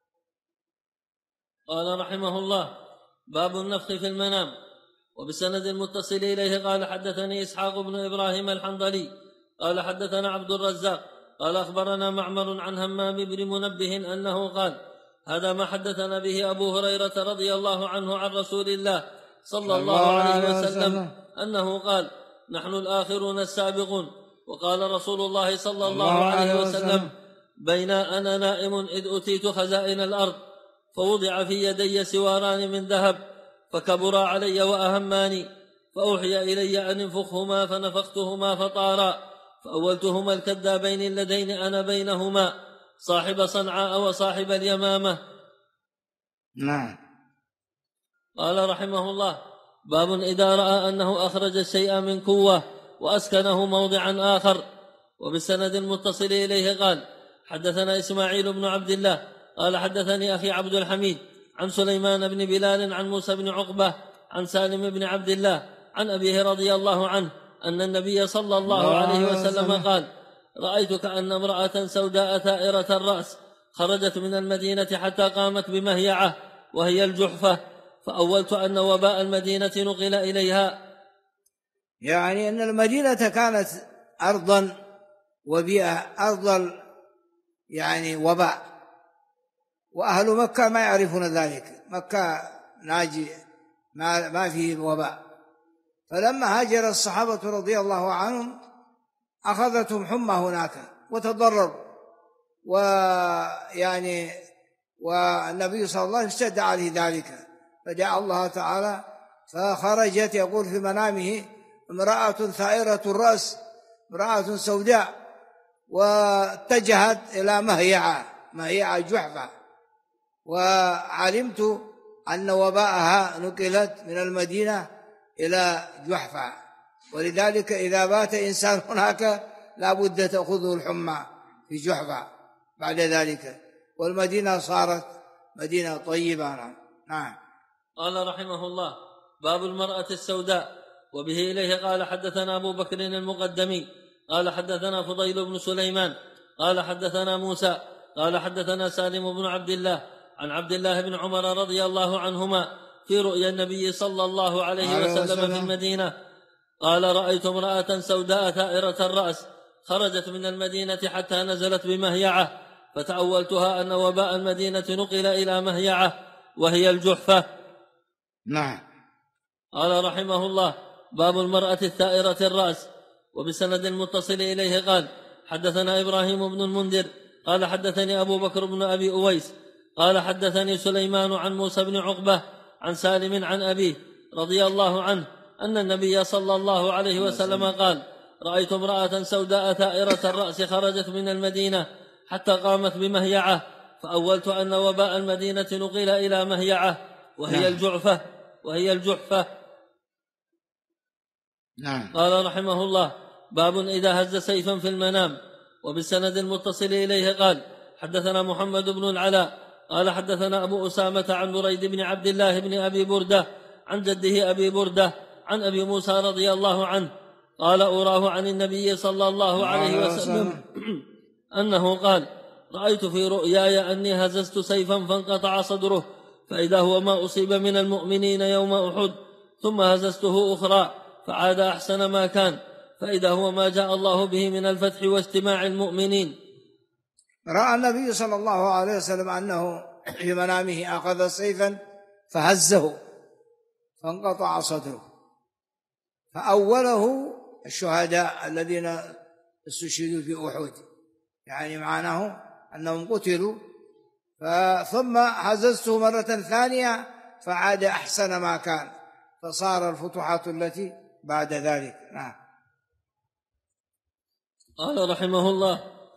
قال رحمه الله باب النفخ في المنام. وبسند المتصل إليه قال حدثني إسحاق بن إبراهيم الحنظلي قال حدثنا عبد الرزاق قال أخبرنا معمر عن همام بن منبه أنه قال هذا ما حدثنا به أبو هريرة رضي الله عنه عن رسول الله صلى الله عليه وسلم أنه قال نحن الآخرون السابقون. وقال رسول الله صلى الله عليه وسلم بين أنا نائم إذ أتيت خزائن الأرض فوضع في يدي سواران من ذهب فكبرا علي وأهماني فأوحي إلي أن انفخهما فنفختهما فطارا فأولتهما الكذابين اللذين أنا بينهما صاحب صنعاء وصاحب اليمامة. نعم. قال رحمه الله باب إذا رأى أنه أخرج الشيء من كوة وأسكنه موضعا آخر. وبالسند المتصل إليه قال حدثنا إسماعيل بن عبد الله قال حدثني أخي عبد الحميد عن سليمان بن بلال عن موسى بن عقبة عن سالم بن عبد الله عن أبيه رضي الله عنه أن النبي صلى الله عليه وسلم قال رأيت كأن امرأة سوداء ثائرة الرأس خرجت من المدينة حتى قامت بمهيعة وهي الجحفة فأولت أن وباء المدينة نقل إليها. يعني أن المدينة كانت أرضا وبيئة أرض يعني وباء وأهل مكة ما يعرفون ذلك مكة ناجي ما فيه وباء. فلما هاجر الصحابة رضي الله عنهم أخذتهم حمى هناك وتضرر، والنبي صلى الله عليه وسلم اشتد عليه ذلك، فدعا الله تعالى فخرجت يقول في منامه امرأة ثائرة الرأس، امرأة سوداء، واتجهت إلى مهيعة جحفة، وعلمت أن وباءها نقلت من المدينة إلى جحفة، ولذلك إذا بات إنسان هناك لا بد تأخذه الحمى في جحفة بعد ذلك، والمدينة صارت مدينة طيبة. نعم. قال رحمه الله: باب المرأة السوداء. وبه إليه قال حدثنا أبو بكر المقدمي قال حدثنا فضيل بن سليمان قال حدثنا موسى قال حدثنا سالم بن عبد الله عن عبد الله بن عمر رضي الله عنهما في رؤيا النبي صلى الله عليه وسلم في المدينة قال: رأيت امرأة سوداء ثائرة الرأس خرجت من المدينة حتى نزلت بمهيعة، فتأولتها أن وباء المدينة نقل إلى مهيعة وهي الجحفة. نعم. قال رحمه الله: باب المرأة الثائرة الرأس. وبسند متصل إليه قال حدثنا إبراهيم بن المنذر قال حدثني أبو بكر بن أبي أويس قال حدثني سليمان عن موسى بن عقبة عن سالم عن أبيه رضي الله عنه أن النبي صلى الله عليه وسلم قال: رأيت امرأة سوداء ثائرة الرأس خرجت من المدينة حتى قامت بمهيعة، فأولت أن وباء المدينة نقل إلى مهيعة وهي الجحفة. نعم. قال رحمه الله: باب إذا هز سيفا في المنام. وبالسند المتصل إليه قال حدثنا محمد بن العلاء قال حدثنا أبو أسامة عن بريد بن عبد الله بن أبي بردة عن جده أبي بردة عن أبي موسى رضي الله عنه قال: أراه عن النبي صلى الله عليه وسلم أنه قال: رأيت في رؤياي أني هززت سيفا فانقطع صدره، فإذا هو ما أصيب من المؤمنين يوم أحد، ثم هززته أخرى فعاد أحسن ما كان، فإذا هو ما جاء الله به من الفتح واجتماع المؤمنين. رأى النبي صلى الله عليه وسلم أنه في منامه أخذ سيفا فهزه فانقطع صدره، فأوله الشهداء الذين استشهدوا في أحد، يعني معناه أنهم قتلوا، ثم هززته مرة ثانية فعاد أحسن ما كان، فصار الفتوحات التي بعد ذلك. نعم. قال رحمه الله: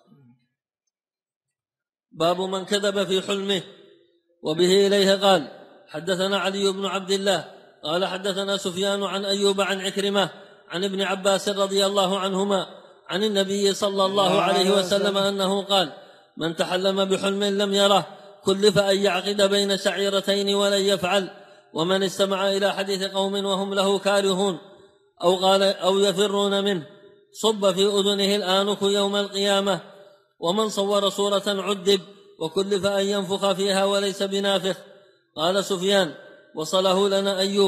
باب من كذب في حلمه. وبه إليه قال حدثنا علي بن عبد الله قال حدثنا سفيان عن أيوب عن عكرمة عن ابن عباس رضي الله عنهما عن النبي صلى الله عليه وسلم أنه قال: من تحلم بحلم لم يره كلف أن يعقد بين شعيرتين ولن يفعل، ومن استمع إلى حديث قوم وهم له كارهون أو يفرون منه صب في أذنه الآنك يوم القيامة، ومن صور صورة عذب وكلف أن ينفخ فيها وليس بنافخ. قال سفيان: وصله لنا أيوب.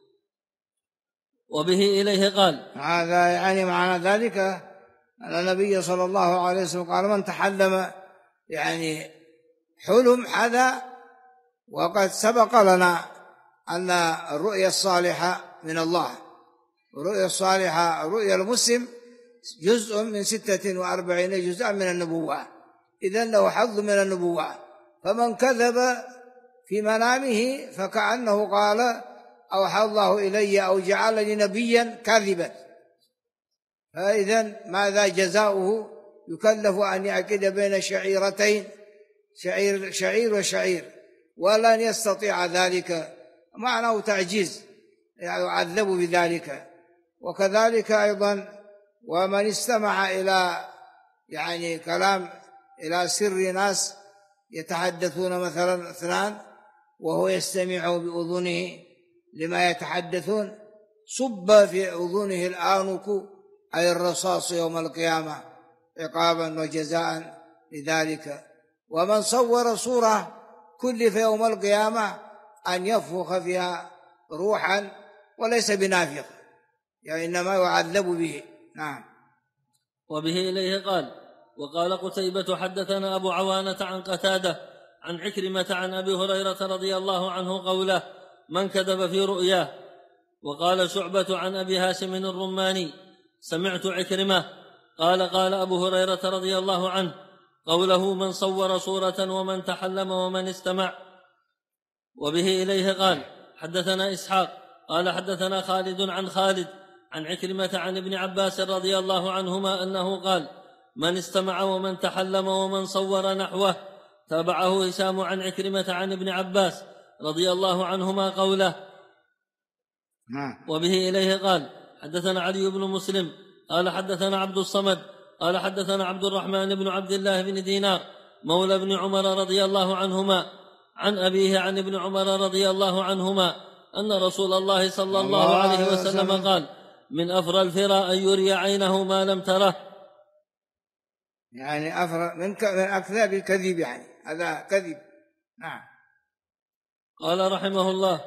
وبه إليه قال: هذا يعني معنى ذلك أن النبي صلى الله عليه وسلم قال: من تحلم يعني حلم حذا، وقد سبق لنا أن الرؤيا الصالحة من الله، الرؤيا الصالحة رؤيا المسلم جزء من 46 جزءا من النبوة، إذن له حظ من النبوة، فمن كذب في منامه فكأنه قال: أوحى الله إلي أو جعلني نبيا كاذبا، فإذن ماذا جزاؤه؟ يكلف أن يعقد بين شعيرتين، شعير وشعير، ولن يستطيع ذلك، معناه تعجيز، يعني يعذب بذلك. وكذلك أيضا ومن استمع إلى يعني كلام إلى سر ناس يتحدثون مثلا اثنان وهو يستمع بأذنه لما يتحدثون، صب في أذنه الآنك أي الرصاص يوم القيامة عقابا وجزاء لذلك. ومن صور صورة كلف يوم القيامة أن يفخ فيها روحا وليس بنافخ، يعني إنما يعذب به. نعم. وبه إليه قال: وقال قتيبة حدثنا أبو عوانة عن قتادة عن عكرمة عن أبي هريرة رضي الله عنه قوله: من كذب في رؤياه. وقال شعبة عن أبي هاشم الرماني: سمعت عكرمة قال أبو هريرة رضي الله عنه قوله من صور صورة ومن تحلم ومن استمع. وبه إليه قال حدثنا إسحاق قال حدثنا خالد عن خالد عن عكرمة عن ابن عباس رضي الله عنهما أنه قال من استمع ومن تحلم ومن صور نحوه. تابعه هشام عن عكرمة عن ابن عباس رضي الله عنهما قوله. وبه إليه قال حدثنا علي بن مسلم قال حدثنا عبد الصمد قال حدثنا عبد الرحمن بن عبد الله بن دينار مولى ابن عمر رضي الله عنهما عن أبيه عن ابن عمر رضي الله عنهما أن رسول الله صلى الله عليه وسلم قال من أفرى الفرى أن يري عينه ما لم تره. يعني أفرى من أكذاب الكذب، يعني هذا كذب. نعم. قال رحمه الله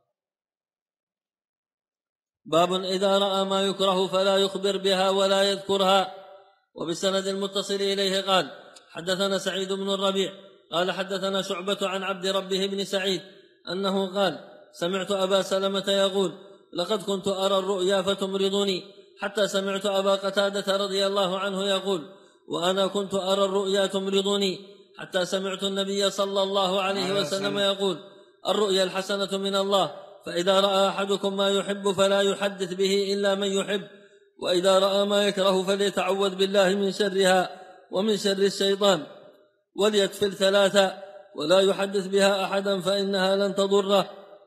باب إذا رأى ما يكره فلا يخبر بها ولا يذكرها. وبسند المتصل إليه قال حدثنا سعيد بن الربيع قال حدثنا شعبة عن عبد ربه بن سعيد أنه قال سمعت أبا سلمة يقول لقد كنت أرى الرؤيا فتمرضني حتى سمعت أبا قتادة رضي الله عنه يقول وأنا كنت أرى الرؤيا تمرضني حتى سمعت النبي صلى الله عليه وسلم يقول الرؤيا الحسنة من الله، فإذا رأى أحدكم ما يحب فلا يحدث به إلا من يحب، وإذا رأى ما يكره فليتعوذ بالله من شرها ومن شر الشيطان، وليتفل 3 ولا يحدث بها أحدا فإنها لن تضره.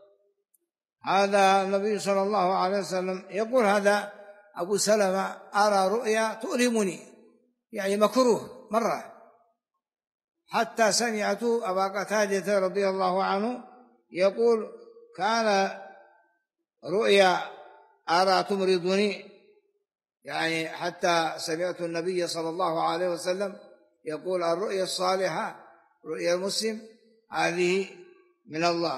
هذا النبي صلى الله عليه وسلم يقول هذا أبو سلمة أرى رؤيا تؤلمني، يعني مكروه مرة، حتى سمعت أبا قتادة رضي الله عنه يقول كان رؤيا أرى تمرضني، يعني حتى سمعت النبي صلى الله عليه وسلم يقول الرؤيا الصالحة رؤيا المسلم هذه من الله،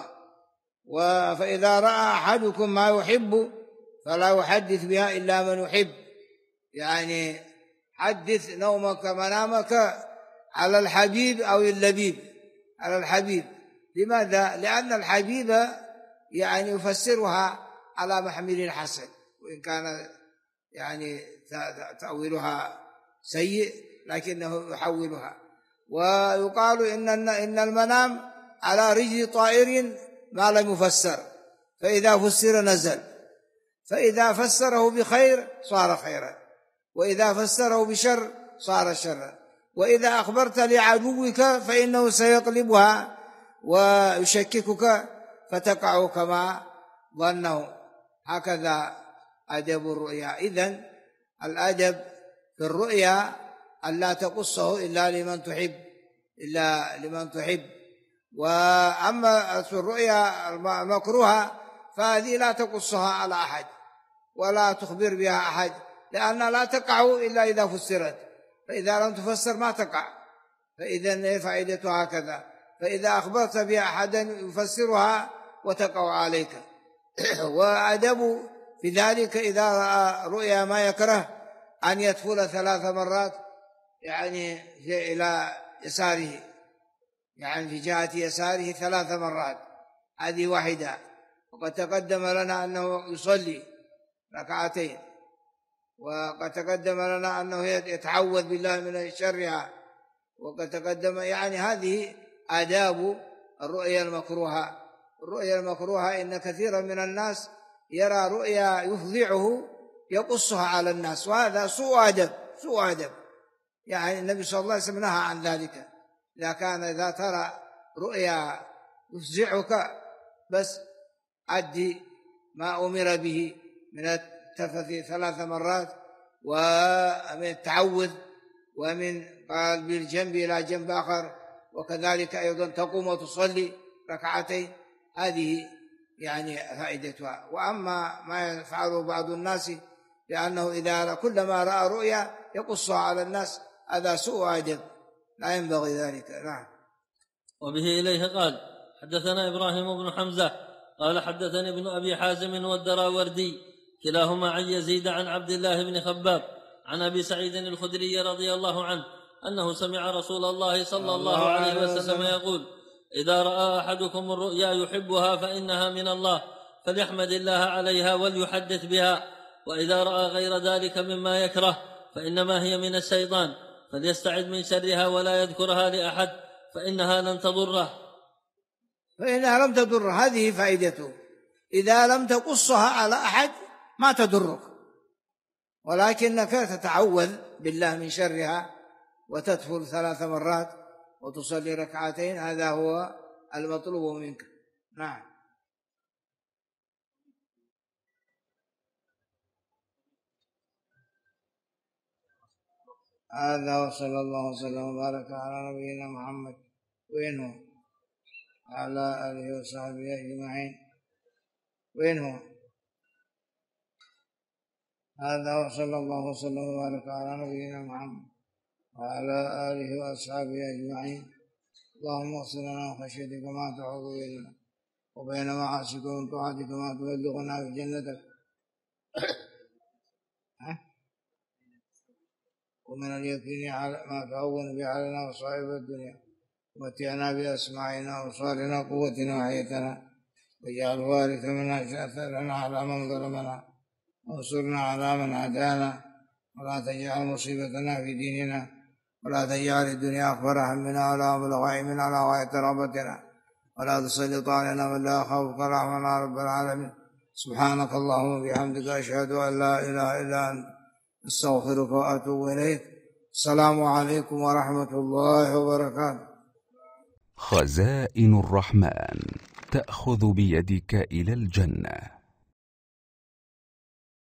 فإذا رأى أحدكم ما يحب فلا يحدث بها إلا من يحب، يعني حدث نومك منامك على الحبيب أو اللبيب، على الحبيب. لماذا؟ لأن الحبيب يعني يفسرها على محمل الحسن، وإن كان يعني تأويلها سيء لكنه يحولها. ويقال إن المنام على رجل طائر ما لم يفسر، فإذا فسر نزل، فإذا فسره بخير صار خيرا، وإذا فسره بشر صار شرا، وإذا أخبرت لعدوك فإنه سيقلبها ويشككك فتقع كما ظنه. هكذا أدب الرؤيا. إذن الأدب في الرؤيا أن لا تقصه إلا لمن تحب. وأما في الرؤيا المكروهة فهذه لا تقصها على أحد ولا تخبر بها أحد، لأنها لا تقع إلا إذا فسرت، فإذا لم تفسر ما تقع، فإذن فائدتها هكذا. فإذا أخبرت بها أحدا يفسرها وتقع عليك. وأدب في ذلك إذا رأى رؤيا ما يكره أن يتفل 3 مرات، يعني إلى يساره، يعني في جهة يساره 3 مرات، هذه واحدة. وقد تقدم لنا أنه يصلي 2 وقد تقدم لنا أنه يتعوذ بالله من شرها، وقد تقدم، يعني هذه آداب الرؤيا المكروهة. الرؤيا المكروهة إن كثيرا من الناس يرى رؤيا يفضعه يقصها على الناس، وهذا سوء أدب. يعني النبي صلى الله عليه وسلم نهى عن ذلك. إذا ترى رؤيا يفزعك بس أدي ما أمر به من التفث 3 مرات، ومن التعوذ، ومن قال بالجنب إلى جنب آخر، وكذلك أيضا تقوم وتصلي 2 هذه يعني فائدتها. وأما ما يفعله بعض الناس لأنه إذا كلما رأى رؤيا يقصها على الناس، هذا سوء أدب، لا ينبغي ذلك. نعم. وبه إليه قال حدثنا إبراهيم بن حمزة قال حدثني ابن أبي حازم والدراوردي كلاهما عن يزيد عن عبد الله بن خباب عن أبي سعيد الخدري رضي الله عنه أنه سمع رسول الله صلى الله عليه وسلم يقول إذا رأى أحدكم الرؤيا يحبها فإنها من الله فليحمد الله عليها وليحدث بها، وإذا رأى غير ذلك مما يكره فإنما هي من الشيطان، فليستعذ من شرها ولا يذكرها لأحد فإنها لن تضره. فإنها لم تضر، هذه فائدته. إذا لم تقصها على أحد ما تضرك، ولكنك تتعوذ بالله من شرها وتدخل 3 مرات وتصلي 2 ركعتين، هذا هو المطلوب منك. نعم. هذا وصلى الله وسلم وبارك على نبينا محمد وينه على آله وصحبه أجمعين. وينه هذا وصلى الله وسلم وبارك على نبينا محمد وعلى آله وأصحابه أجمعين. اللهم اغفر لنا خشيتك ما تحول بيننا وبين معاصيك ومن طاعتك ما تبلغنا في جنتك ومن اليقين ما تهون به علينا مصائب الدنيا، ومتعنا بأسماعنا وأبصارنا وقوتنا وحياتنا، واجعل الوارث منا ثأرنا على من ظلمنا وانصرنا على من عادانا، ولا تجعل مصيبتنا في ديننا، ولا تجعل الدنيا أكبر همنا ولا مبلغ علمنا ولا غاية رغبتنا، ولا تسلط علينا من لا يخافك رحمنا رب العالمين. سبحانك اللهم وبحمدك أشهد أن لا إله إلا أنت أستغفرك وأتوب إليك. السلام عليكم ورحمة الله وبركاته. خزائن الرحمن تأخذ بيدك إلى الجنة.